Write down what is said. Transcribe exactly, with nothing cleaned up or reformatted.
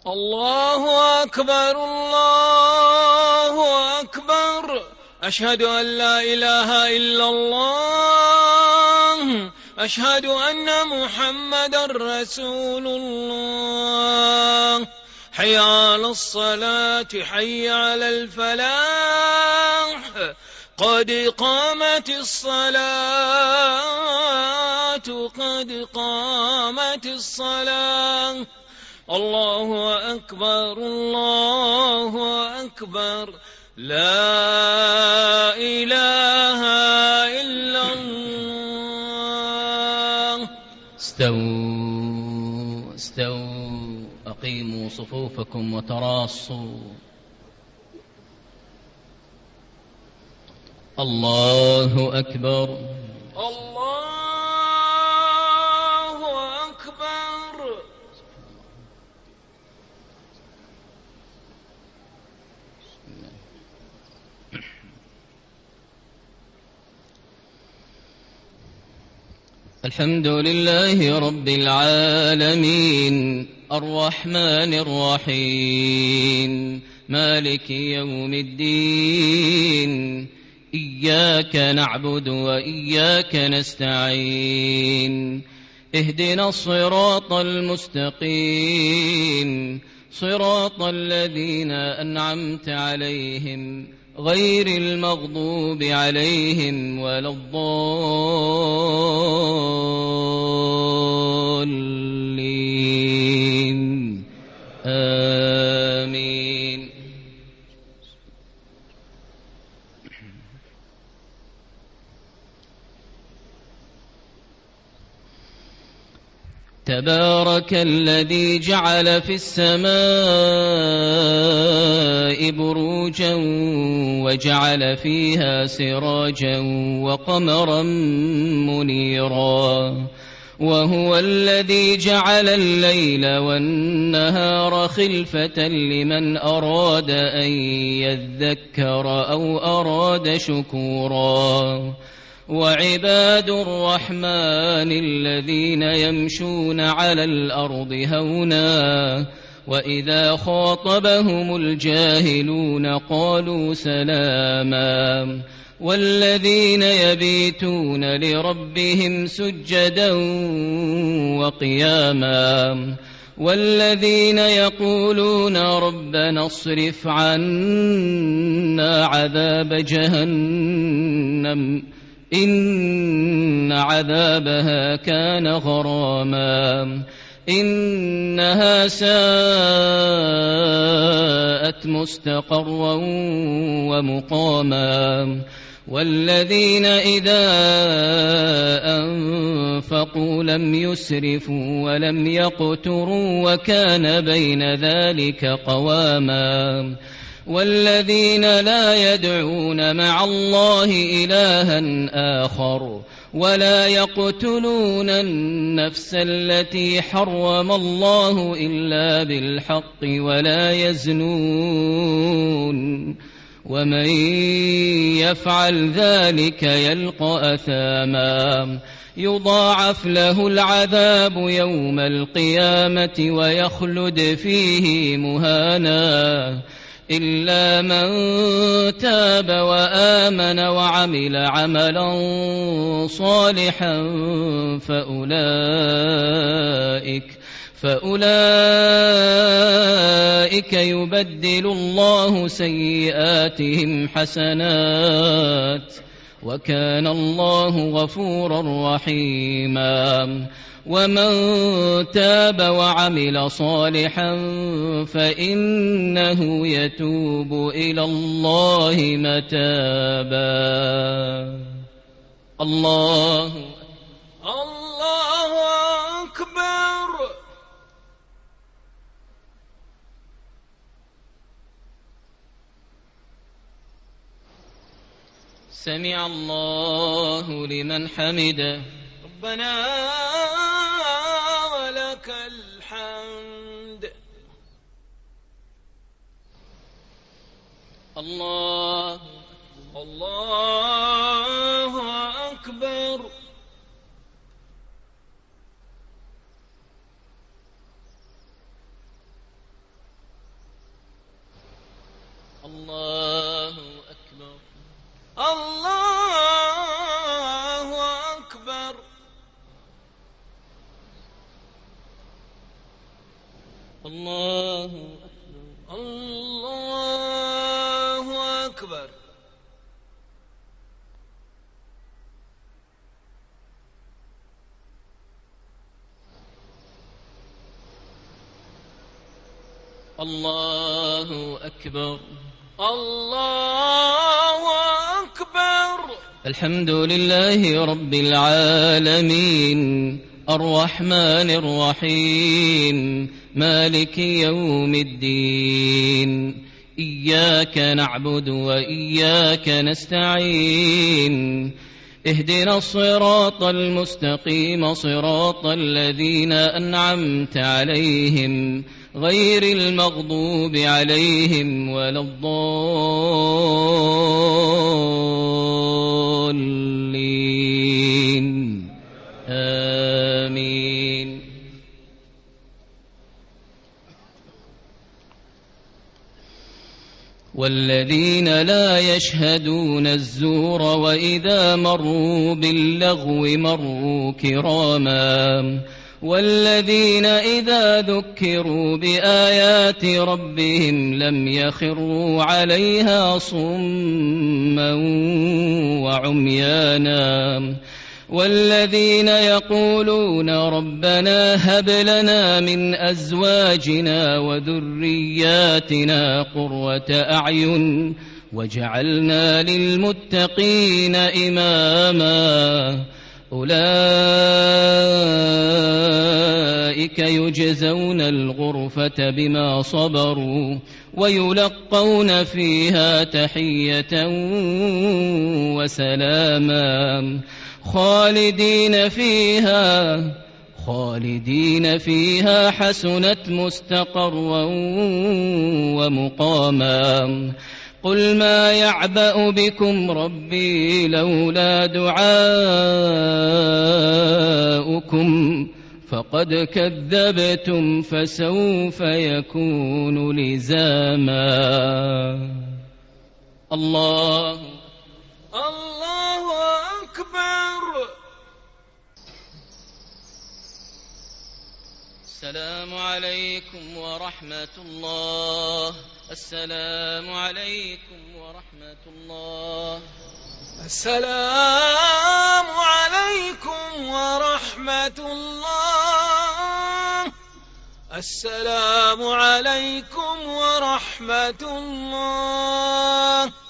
الله أكبر الله أكبر. أشهد أن لا إله إلا الله. أشهد أن محمدا رسول الله. حي على الصلاة حي على الفلاح. قد قامت الصلاة قد قامت الصلاة. الله أكبر الله أكبر. لا إله إلا الله. استووا استووا أقيموا صفوفكم وتراصوا. الله أكبر الله أكبر. الحمد لله رب العالمين الرحمن الرحيم مالك يوم الدين. إياك نعبد وإياك نستعين. اهدنا الصراط المستقيم صراط الذين أنعمت عليهم غير المغضوب عليهم ولا الضالين. آمين. تبارك الذي جعل في السماء بروجا وجعل فيها سراجا وقمرا منيرا. وهو الذي جعل الليل والنهار خلفة لمن أراد أن يذكر أو أراد شكورا. وعباد الرحمن الذين يمشون على الأرض هونا وإذا خاطبهم الجاهلون قالوا سلاما. والذين يبيتون لربهم سجدا وقياما. والذين يقولون ربنا اصرف عنا عذاب جهنم إن عذابها كان غراما. إنها ساءت مستقرا ومقاما. والذين إذا أنفقوا لم يسرفوا ولم يقتروا وكان بين ذلك قواما. والذين لا يدعون مع الله إلها آخر ولا يقتلون النفس التي حرم الله إلا بالحق ولا يزنون. ومن يفعل ذلك يلقى أثاما. يضاعف له العذاب يوم القيامة ويخلد فيه مهانا إلا من تاب وآمن وعمل عملا صالحا فأولئك فأولئك يبدل الله سيئاتهم حسنات وكان الله غفورا رحيما. ومن تاب وعمل صالحا فإنه يتوب إلى الله متابا. الله الله أكبر. سمع الله لمن حمده. ربنا ولك الحمد. الله الله أكبر. الله الله أكبر. الله أكبر. الله أكبر. الحمد لله رب العالمين الرحمن الرحيم مالك يوم الدين إياك نعبد وإياك نستعين اهدنا الصراط المستقيم صراط الذين أنعمت عليهم غير المغضوب عليهم ولا الضالين آمين. والذين لا يشهدون الزور وإذا مروا باللغو مروا كراما والذين إذا ذكروا بآيات ربهم لم يخروا عليها صما وعميانا والذين يقولون ربنا هب لنا من أزواجنا وذرياتنا قرة أعين واجعلنا للمتقين إماما أولئك يجزون الغرفة بما صبروا ويلقون فيها تحية وسلاما خالدين فيها خالدين فيها حسنت مستقرا ومقاما. قل ما يعبأ بكم ربي لولا دعاؤكم فقد كذبتم فسوف يكون لزاما. الله الله أكبر. السلام عليكم ورحمة الله. السلام عليكم ورحمة الله. السلام عليكم ورحمة الله. السلام عليكم ورحمة الله.